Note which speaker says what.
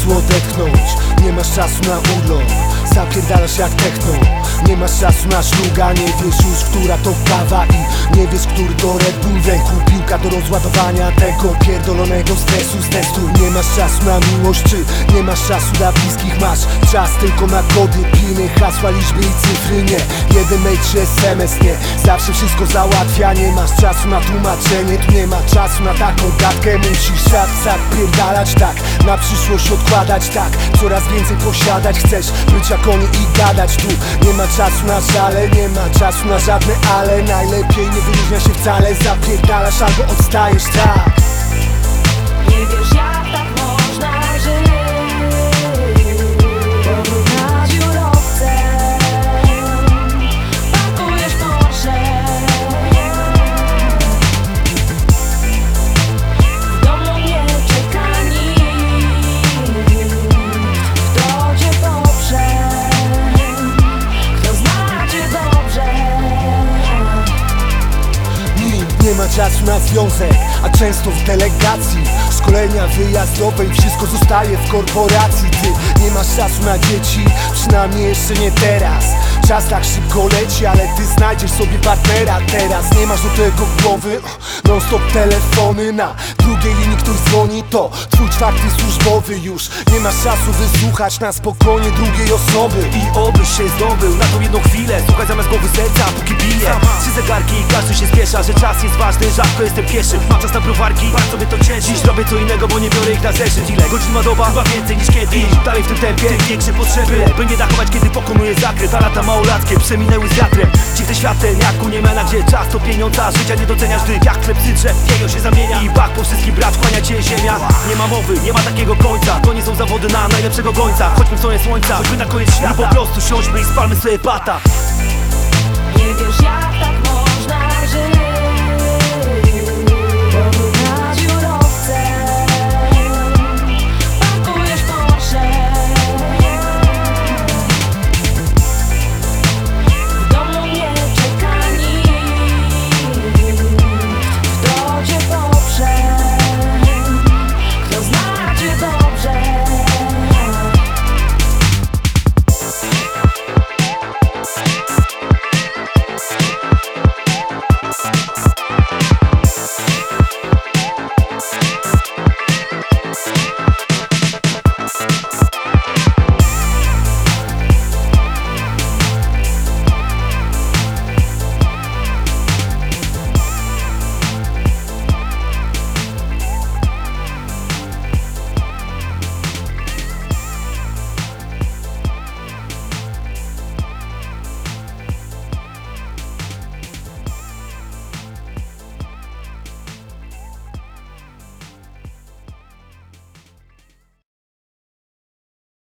Speaker 1: czasu odetchnąć, nie masz czasu na urlop, zapierdalasz jak techno. Nie masz czasu na szluga, nie wiesz już, która to kawa i nie wiesz, który to Red Bull w ręku. Piłka do rozładowania tego pierdolonego stresu z testu. Nie masz czasu na miłość, czy nie masz czasu dla bliskich? Masz czas tylko na kody, piny, hasła, liczby i cyfry. Nie, jeden mail czy SMS, nie zawsze wszystko załatwia. Nie masz czasu na tłumaczenie, tu nie ma czasu na taką gadkę. Musisz szat pierdalać, tak, na przyszłość odkładać, tak, coraz więcej posiadać. Chcesz być jak oni i gadać. Tu nie ma czasu na żale, nie ma czasu na żadne ale. Najlepiej nie wyróżnia się wcale, zapierdalasz albo odstajesz, tak.
Speaker 2: Nie wiesz, jak tak można żyć. Powrót na biurowce, pakujesz Porsche. W domu nie czeka nikt, kto cię poprze, kto zna cię dobrze.
Speaker 1: Nikt nie ma czasu na związek, a często w delegacji szkolenia wyjazdowe i wszystko zostaje w korporacji. Ty nie masz czasu na dzieci, przynajmniej jeszcze nie teraz. Czas tak szybko leci, ale ty znajdziesz sobie partnera teraz. Nie masz do tego głowy, non stop telefony. Na drugiej linii ktoś dzwoni, to twój czwarty służbowy. Już nie masz czasu wysłuchać na spokojnie drugiej osoby.
Speaker 3: I obyś się zdobył na tą jedną chwilę, słuchaj zamiast głowy serca, póki bije. Trzy zegarki i każdy się spiesza, że czas jest ważny, rzadko jestem pieszy. Mam czas na browarki, bardzo mnie to cieszy. Dziś robię co innego, bo nie biorę ich na zeszyt. Ile godzin ma doba? Chyba więcej niż kiedyś. Dalej w tym tempie, tym większe potrzeby, by nie dachować, kiedy pokonuję zakręt. A lata małolatkie przeminęły z wiatrem. Dziwny światem, jak u Niemena, gdzie czas to pieniądza. Życia nie doceniasz, gdy jak chleb sytrze, jego się zamienia. I bach po wszystkim brać, kłania cię ziemia. Nie ma mowy, nie ma takiego końca. To nie są zawody na najlepszego gońca. Chodźmy w stronę słońca, choćby na koniec świata. Lub po prostu siądźmy i spalmy sobie bata.
Speaker 2: Nie wiesz, jak tak